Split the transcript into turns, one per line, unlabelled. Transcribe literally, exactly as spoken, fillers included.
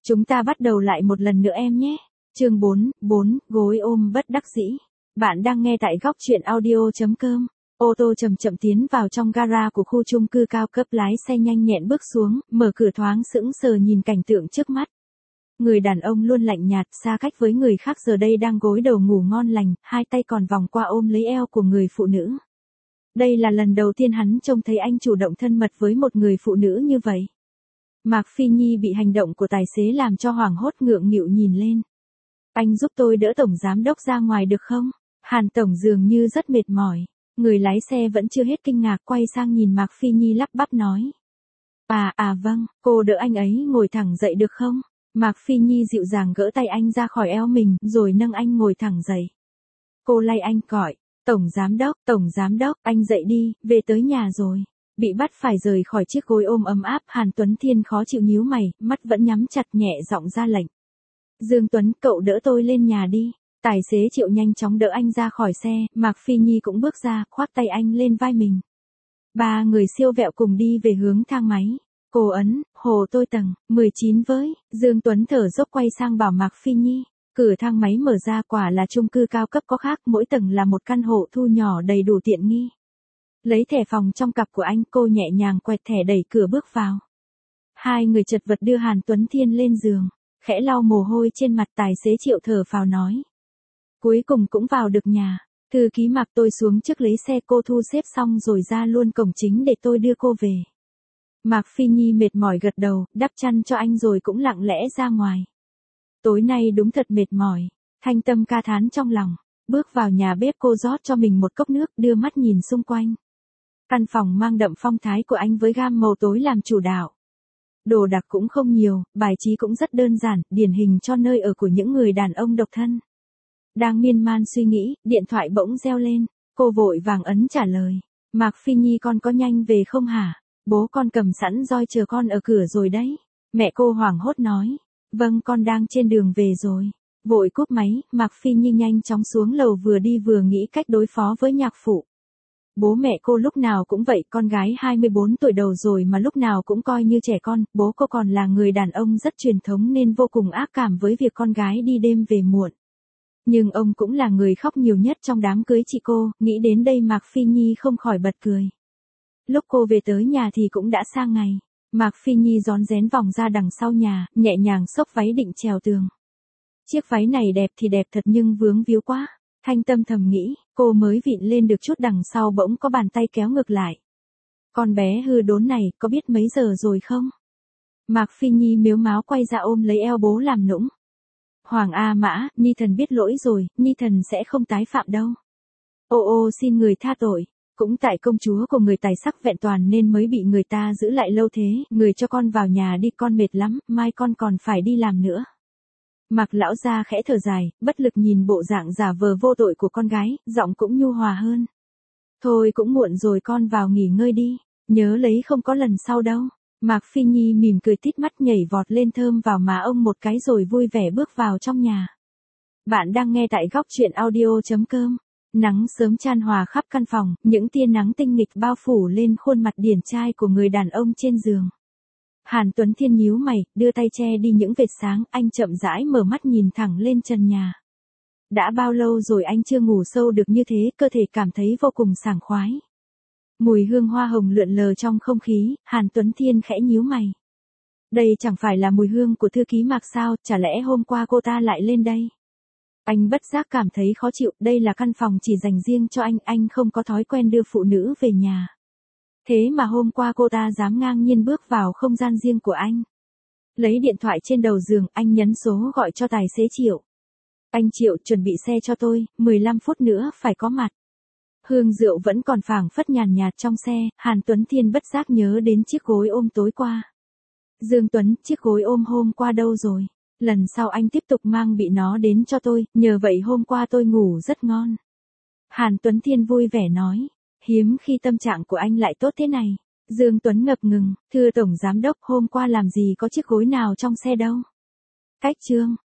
Chúng ta bắt đầu lại một lần nữa em nhé. Chương bốn, bốn, gối ôm bất đắc dĩ. Bạn đang nghe tại góc truyện audio chấm com. Ô tô chậm chậm tiến vào trong gara của khu chung cư cao cấp, lái xe nhanh nhẹn bước xuống, mở cửa thoáng sững sờ nhìn cảnh tượng trước mắt. Người đàn ông luôn lạnh nhạt, xa cách với người khác giờ đây đang gối đầu ngủ ngon lành, hai tay còn vòng qua ôm lấy eo của người phụ nữ. Đây là lần đầu tiên hắn trông thấy anh chủ động thân mật với một người phụ nữ như vậy. Mạc Phi Nhi bị hành động của tài xế làm cho hoảng hốt, ngượng nghịu nhìn lên. Anh giúp tôi đỡ tổng giám đốc ra ngoài được không? Hàn tổng dường như rất mệt mỏi. Người lái xe vẫn chưa hết kinh ngạc, quay sang nhìn Mạc Phi Nhi lắp bắp nói. À à vâng, cô đỡ anh ấy ngồi thẳng dậy được không? Mạc Phi Nhi dịu dàng gỡ tay anh ra khỏi eo mình, rồi nâng anh ngồi thẳng dậy. Cô lay anh gọi, tổng giám đốc, tổng giám đốc, anh dậy đi, về tới nhà rồi. Bị bắt phải rời khỏi chiếc gối ôm ấm áp, Hàn Tuấn Thiên khó chịu nhíu mày, mắt vẫn nhắm chặt, nhẹ giọng ra lệnh. Dương Tuấn, cậu đỡ tôi lên nhà đi. Tài xế Triệu nhanh chóng đỡ anh ra khỏi xe, Mạc Phi Nhi cũng bước ra, khoác tay anh lên vai mình. Ba người siêu vẹo cùng đi về hướng thang máy. Cô ấn, hồ tôi tầng mười chín với, Dương Tuấn thở dốc quay sang bảo Mạc Phi Nhi. Cửa thang máy mở ra, quả là chung cư cao cấp có khác, mỗi tầng là một căn hộ thu nhỏ đầy đủ tiện nghi. Lấy thẻ phòng trong cặp của anh, cô nhẹ nhàng quẹt thẻ đẩy cửa bước vào. Hai người chật vật đưa Hàn Tuấn Thiên lên giường, khẽ lau mồ hôi trên mặt. Tài xế Triệu thở phào nói. Cuối cùng cũng vào được nhà. Thư ký Mạc, tôi xuống trước lấy xe, cô thu xếp xong rồi ra luôn cổng chính để tôi đưa cô về. Mạc Phi Nhi mệt mỏi gật đầu, đắp chăn cho anh rồi cũng lặng lẽ ra ngoài. Tối nay đúng thật mệt mỏi, Thanh Tâm ca thán trong lòng. Bước vào nhà bếp, cô rót cho mình một cốc nước, đưa mắt nhìn xung quanh. Căn phòng mang đậm phong thái của anh với gam màu tối làm chủ đạo. Đồ đạc cũng không nhiều, bài trí cũng rất đơn giản, điển hình cho nơi ở của những người đàn ông độc thân. Đang miên man suy nghĩ, điện thoại bỗng reo lên, cô vội vàng ấn trả lời. Mạc Phi Nhi, con có nhanh về không hả? Bố con cầm sẵn roi chờ con ở cửa rồi đấy. Mẹ cô hoảng hốt nói. Vâng, con đang trên đường về rồi. Vội cúp máy, Mạc Phi Nhi nhanh chóng xuống lầu, vừa đi vừa nghĩ cách đối phó với nhạc phụ. Bố mẹ cô lúc nào cũng vậy, con gái hai mươi bốn tuổi đầu rồi mà lúc nào cũng coi như trẻ con. Bố cô còn là người đàn ông rất truyền thống nên vô cùng ác cảm với việc con gái đi đêm về muộn. Nhưng ông cũng là người khóc nhiều nhất trong đám cưới chị cô. Nghĩ đến đây Mạc Phi Nhi không khỏi bật cười. Lúc cô về tới nhà thì cũng đã sang ngày. Mạc Phi Nhi rón rén vòng ra đằng sau nhà, nhẹ nhàng xốc váy định trèo tường. Chiếc váy này đẹp thì đẹp thật nhưng vướng víu quá. Thanh Tâm thầm nghĩ, cô mới vịn lên được chút đằng sau bỗng có bàn tay kéo ngược lại. Con bé hư đốn này, có biết mấy giờ rồi không? Mạc Phi Nhi mếu máo quay ra ôm lấy eo bố làm nũng. Hoàng A Mã, Nhi thần biết lỗi rồi, Nhi thần sẽ không tái phạm đâu. Ô ô xin người tha tội. Cũng tại công chúa của người tài sắc vẹn toàn nên mới bị người ta giữ lại lâu thế. Người cho con vào nhà đi, con mệt lắm, mai con còn phải đi làm nữa. Mạc lão gia khẽ thở dài, bất lực nhìn bộ dạng giả vờ vô tội của con gái, giọng cũng nhu hòa hơn. Thôi cũng muộn rồi, con vào nghỉ ngơi đi, nhớ lấy không có lần sau đâu. Mạc Phi Nhi mỉm cười tít mắt, nhảy vọt lên thơm vào má ông một cái rồi vui vẻ bước vào trong nhà. Bạn đang nghe tại góc truyện audio chấm com. Nắng sớm chan hòa khắp căn phòng, những tia nắng tinh nghịch bao phủ lên khuôn mặt điển trai của người đàn ông trên giường. Hàn Tuấn Thiên nhíu mày, đưa tay che đi những vệt sáng, anh chậm rãi mở mắt nhìn thẳng lên trần nhà. Đã bao lâu rồi anh chưa ngủ sâu được như thế, cơ thể cảm thấy vô cùng sảng khoái. Mùi hương hoa hồng lượn lờ trong không khí, Hàn Tuấn Thiên khẽ nhíu mày. Đây chẳng phải là mùi hương của thư ký Mạc sao, chả lẽ hôm qua cô ta lại lên đây? Anh bất giác cảm thấy khó chịu, đây là căn phòng chỉ dành riêng cho anh, anh không có thói quen đưa phụ nữ về nhà. Thế mà hôm qua cô ta dám ngang nhiên bước vào không gian riêng của anh. Lấy điện thoại trên đầu giường, anh nhấn số gọi cho tài xế Triệu. Anh Triệu, chuẩn bị xe cho tôi, mười lăm phút nữa phải có mặt. Hương rượu vẫn còn phảng phất nhàn nhạt trong xe, Hàn Tuấn Thiên bất giác nhớ đến chiếc gối ôm tối qua. Dương Tuấn, chiếc gối ôm hôm qua đâu rồi? Lần sau anh tiếp tục mang bị nó đến cho tôi, nhờ vậy hôm qua tôi ngủ rất ngon. Hàn Tuấn Thiên vui vẻ nói, hiếm khi tâm trạng của anh lại tốt thế này. Dương Tuấn ngập ngừng, thưa tổng giám đốc, hôm qua làm gì có chiếc gối nào trong xe đâu. Cách chương,